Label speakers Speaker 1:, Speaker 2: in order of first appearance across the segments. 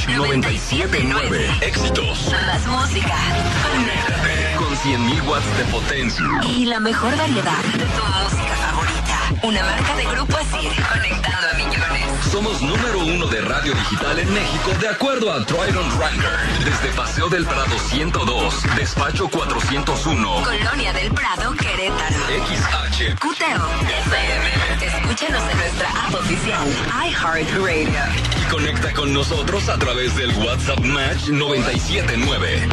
Speaker 1: Match 97.9. Éxitos.
Speaker 2: Más música.
Speaker 1: Conéctate con 100.000 watts de potencia.
Speaker 2: Y la mejor variedad de tu música favorita. Una marca de Grupo Asir, conectando a millones.
Speaker 1: Somos número 1 de radio digital en México, de acuerdo a Trident Ranker. Desde Paseo del Prado 102, Despacho 401,
Speaker 2: Colonia del Prado, Querétaro.
Speaker 1: XH,
Speaker 2: Cuteo, FM. Escúchanos en nuestra app oficial, iHeartRadio.
Speaker 1: y conecta con nosotros a través del WhatsApp Match 97.9.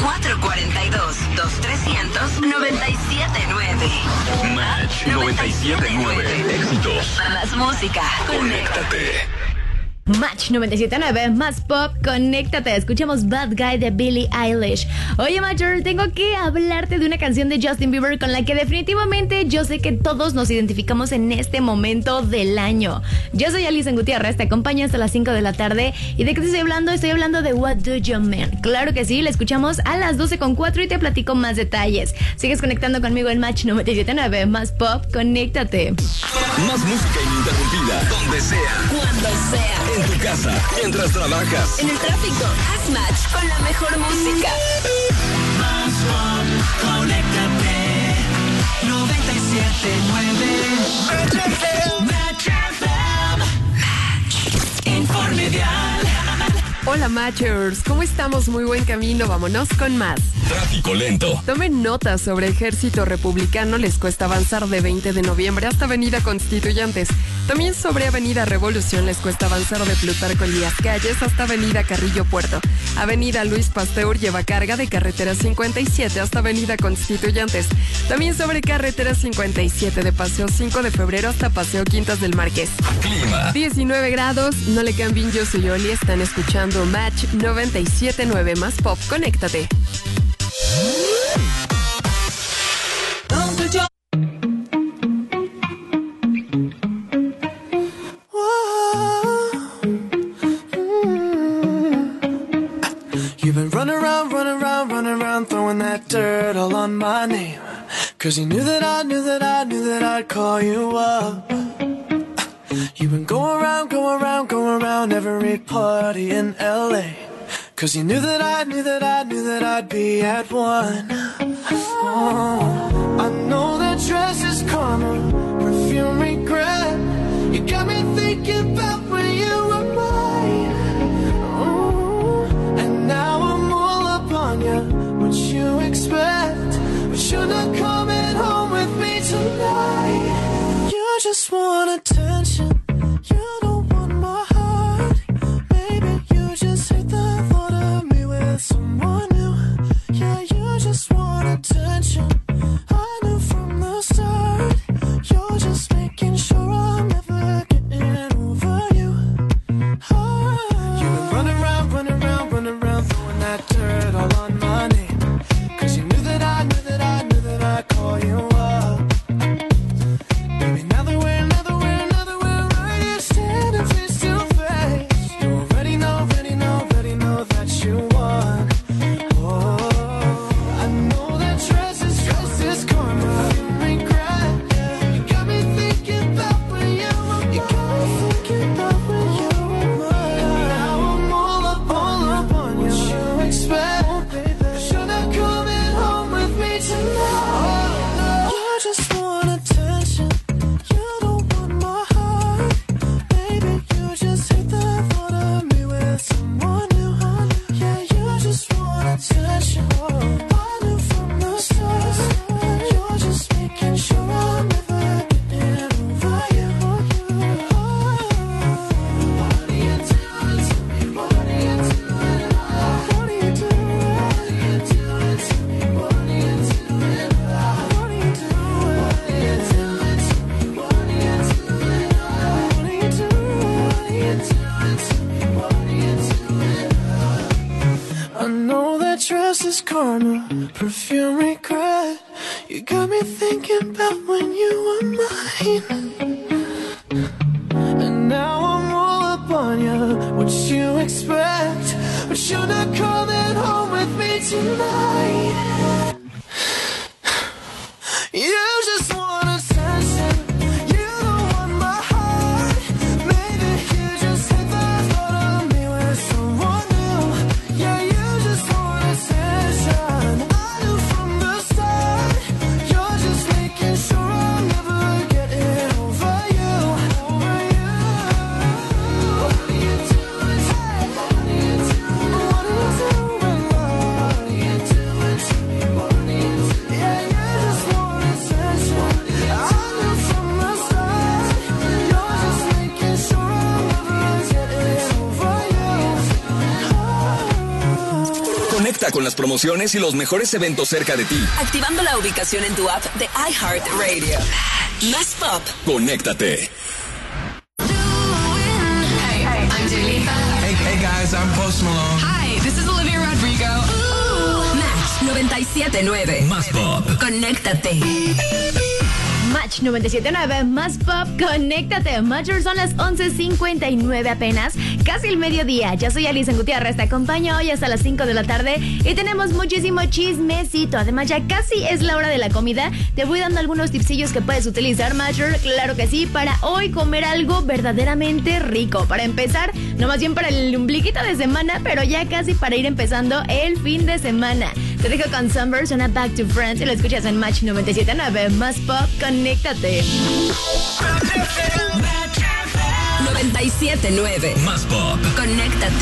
Speaker 2: 442-2300-979.
Speaker 1: Match 97.9. Éxitos.
Speaker 2: Más música.
Speaker 1: Conéctate.
Speaker 3: Match 97.9, más pop, conéctate. Escuchamos Bad Guy de Billie Eilish. Oye, Major, tengo que hablarte de una canción de Justin Bieber con la que definitivamente yo sé que todos nos identificamos en este momento del año. Yo soy Alison Gutiérrez, te acompaño hasta las 5 de la tarde. ¿Y de qué te estoy hablando? Estoy hablando de What Do You Mean. Claro que sí, la escuchamos a las 12:04 y te platico más detalles. Sigues conectando conmigo en Match 97.9, más pop, conéctate.
Speaker 1: Más música ininterrumpida, donde sea,
Speaker 2: Cuando sea.
Speaker 1: en tu casa, mientras trabajas.
Speaker 2: En el tráfico, haz match con la mejor música.
Speaker 4: Más pop, conéctate 97.9 Match FM. Informe vial.
Speaker 5: Hola Matchers, ¿cómo estamos? Muy buen camino, vámonos con más.
Speaker 1: Tráfico lento.
Speaker 5: Tomen nota sobre Ejército Republicano, les cuesta avanzar de 20 de noviembre hasta Avenida Constituyentes. También sobre Avenida Revolución les cuesta avanzar de Plutarco Elías Calles hasta Avenida Carrillo Puerto. Avenida Luis Pasteur lleva carga de carretera 57 hasta Avenida Constituyentes. También sobre carretera 57 de Paseo 5 de Febrero hasta Paseo Quintas del Marqués.
Speaker 1: Clima.
Speaker 5: 19 grados, no le cambien, yo soy Oli, están escuchando Match 97.9 más pop, conéctate.
Speaker 6: You've been running around, throwing that dirt all on my name. 'Cause you knew that I'd call you up. You've been going around every party in LA. 'Cause you knew that I'd be at one. Oh, I know that dress is karma, perfume regret. You got me thinking about when you were mine. Oh, and now I'm all up on you. What you expect? But you're not coming home with me tonight. You just want attention. You don't want my heart. Maybe you just hate the thought of me with someone new. Yeah, you just want attention. I knew from the start. You're just making sure I'm never getting over you. You've been running around, throwing that dirt all on my name. 'Cause you knew that I'd call you up. Baby, now that we're right here standing face to face. You already know that you won. Oh, I know that dress is karma, regret. You got me thinking about when you were mine. Now I'm all up on you. What you expect? But you're not coming home with me tonight. You just want attention. You don't want my heart. Baby, you just hate the thought of me with someone new. Yeah, you just want attention. I knew from the start. You're just making sure I'm never getting over you. What are you doing to me? What are you doing? What are you doing to me? What are you doing? What are you doing? What are you doing to me? What are you doing? What are you doing? I know that dress is karma, perfume regret. You got me thinking about when you were mine. And now I'm all up on you. What you expect? But you're not coming home with me tonight. You just want attention. You don't want my heart. Maybe you just hate the thought of me with someone new.
Speaker 1: Conecta con las promociones y los mejores eventos cerca de ti.
Speaker 2: Activando la ubicación en tu app de iHeartRadio. Más Pop.
Speaker 1: Conéctate.
Speaker 2: Hey, I'm Julita.
Speaker 7: Hey guys, I'm Post Malone.
Speaker 2: Hi, this is Olivia Rodrigo. Match 97.9.
Speaker 1: Más Pop.
Speaker 2: Conéctate.
Speaker 3: Match 97.9, Más Pop, conéctate. Matcher, son las 11:59 apenas, casi el mediodía. Yo soy Alison Gutiérrez, te acompaño hoy hasta las 5 de la tarde y tenemos muchísimo chismecito. Además, ya casi es la hora de la comida. Te voy dando algunos tipsillos que puedes utilizar, Matcher, claro que sí, para hoy comer algo verdaderamente rico. Para empezar, no más bien para el ombliguito de semana, pero ya casi para ir empezando el fin de semana. Te dejo con Sunburn, suena Back to Friends y lo escuchas en Match 97.9, Más Pop, conéctate.
Speaker 2: 97.9.
Speaker 1: Más Pop.
Speaker 2: Conéctate.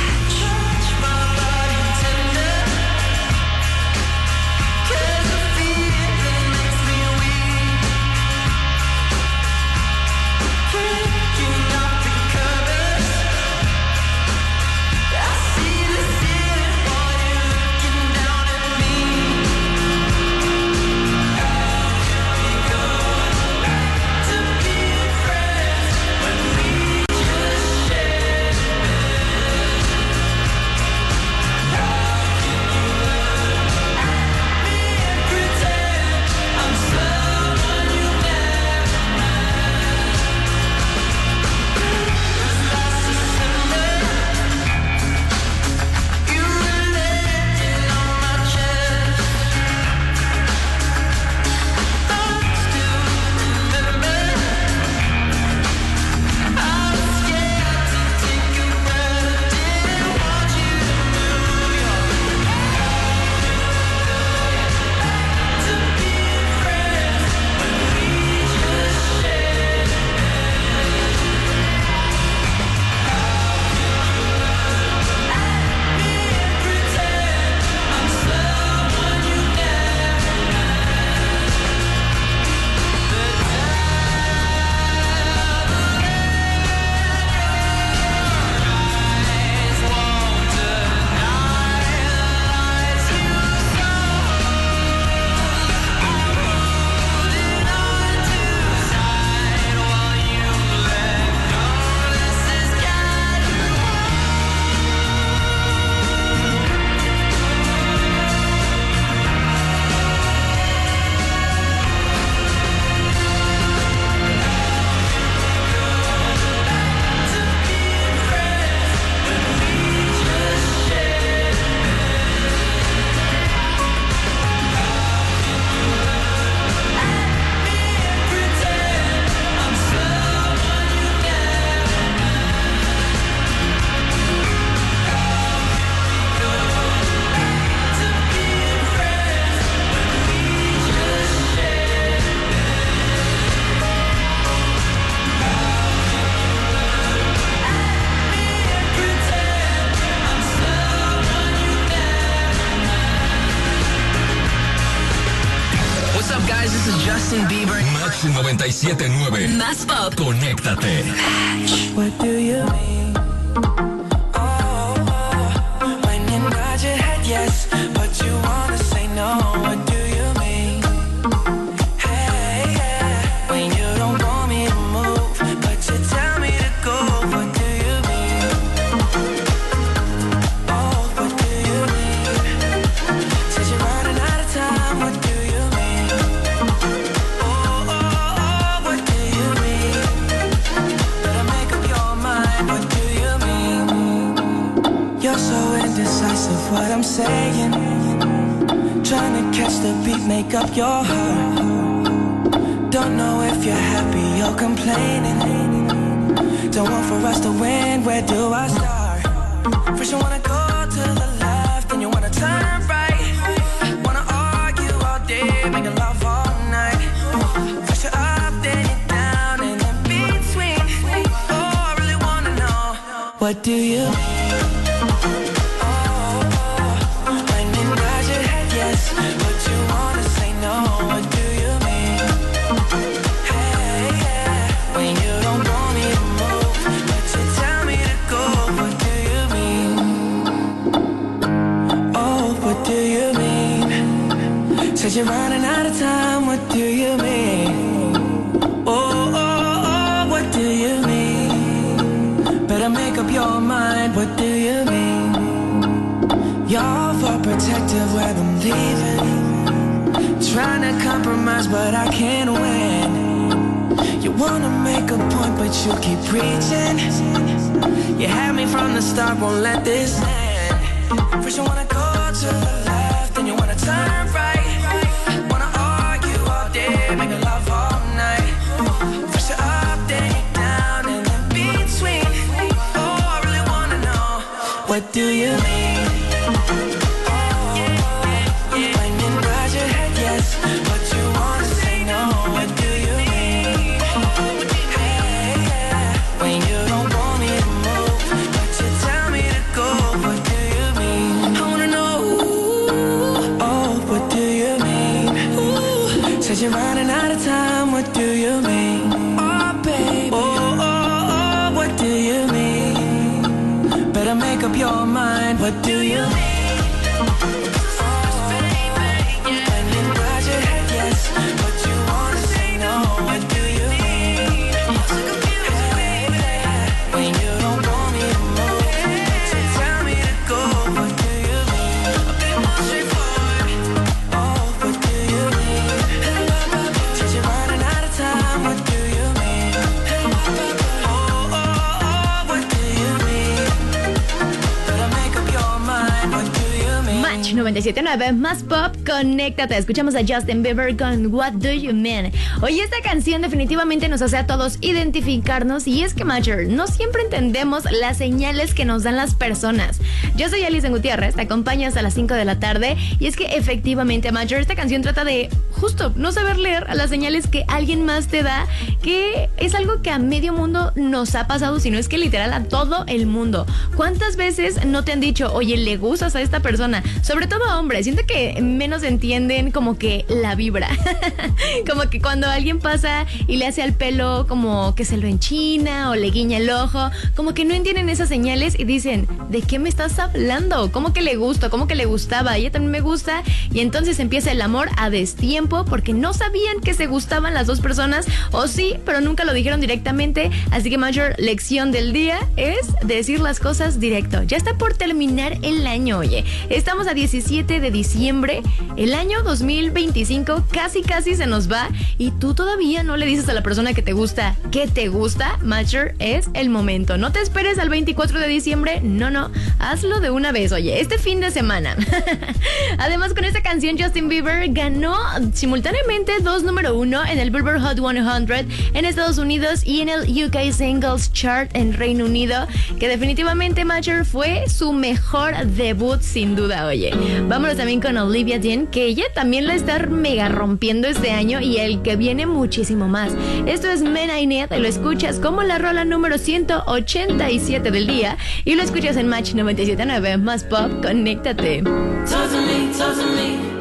Speaker 1: Justin Bieber. Match 97.9.
Speaker 2: Más Pop.
Speaker 1: Conéctate.
Speaker 6: What do you mean? When you nod your head yes, but you wanna say no. What do you mean? Hey, yeah. When you don't want me to move, but you tell me to go. What do you mean? Oh, what do you mean? Said you're running out of time. What do you mean? Oh, what do you mean? Better make up your mind. What do you mean? You're so indecisive. What I'm saying, trying to catch the beat, make up your heart. Don't know if you're happy or complaining. Don't want for us to win, where do I start? First you wanna go to the left, then you wanna turn right. Wanna argue all day, making love all night. First you're up, then you're down, and in between. Oh, I really wanna know, what do you mean? Oh, Says you're running out of time, what do you mean? Oh, what do you mean? Better make up your mind, what do you mean? You're for protective when I'm leaving. Trying to compromise, but I can't win. You wanna make a point, but you keep preaching. You had me from the start, won't let this end. First you wanna go to the left, then you wanna turn right. Wanna argue all day, make love all night. First you're up, then you're down, and in between. Oh, I really wanna know, what do you mean? You're running out of time, what do you mean? Oh, baby. Oh, what do you mean? Better make up your mind, what do you mean?
Speaker 3: Match 97.9, más pop, conéctate. Escuchamos a Justin Bieber con What Do You Mean. Oye, esta canción definitivamente nos hace a todos identificarnos. Y es que, Matcher, no siempre entendemos las señales que nos dan las personas. Yo soy Alison Gutiérrez, te acompaño hasta las 5 de la tarde. Y es que efectivamente, Matcher, esta canción trata de justo no saber leer las señales que alguien más te da, que es algo que a medio mundo nos ha pasado, sino es que literal a todo el mundo. ¿Cuántas veces no te han dicho, oye, le gustas a esta persona? Sobre todo a hombres, siento que menos entienden como que la vibra. Como que cuando alguien pasa y le hace al pelo como que se lo enchina o le guiña el ojo, como que no entienden esas señales y dicen, ¿de qué me estás hablando? ¿Cómo que le gusto? ¿Cómo que le gustaba? Ella también me gusta. Y entonces empieza el amor a destiempo porque no sabían que se gustaban las dos personas, o sí, pero nunca lo dijeron directamente. Así que, mayor lección del día es decir las cosas directo. Ya está por terminar el año, oye. Estamos a 17 de diciembre, el año 2025 casi se nos va y tú todavía no le dices a la persona que te gusta, Matcher, es el momento. No te esperes al 24 de diciembre, no, hazlo de una vez, oye, este fin de semana. Además, con esta canción Justin Bieber ganó simultáneamente 2 número 1 en el Billboard Hot 100 en Estados Unidos y en el UK Singles Chart en Reino Unido, que definitivamente, Matcher, fue su mejor debut sin duda, oye. Vámonos también con Olivia Dean, que ella también la está mega rompiendo este año y el que viene muchísimo más. Esto es Men I Need, lo escuchas como la rola número 187 del día y lo escuchas en Match 97.9, más pop, conéctate.
Speaker 4: Totally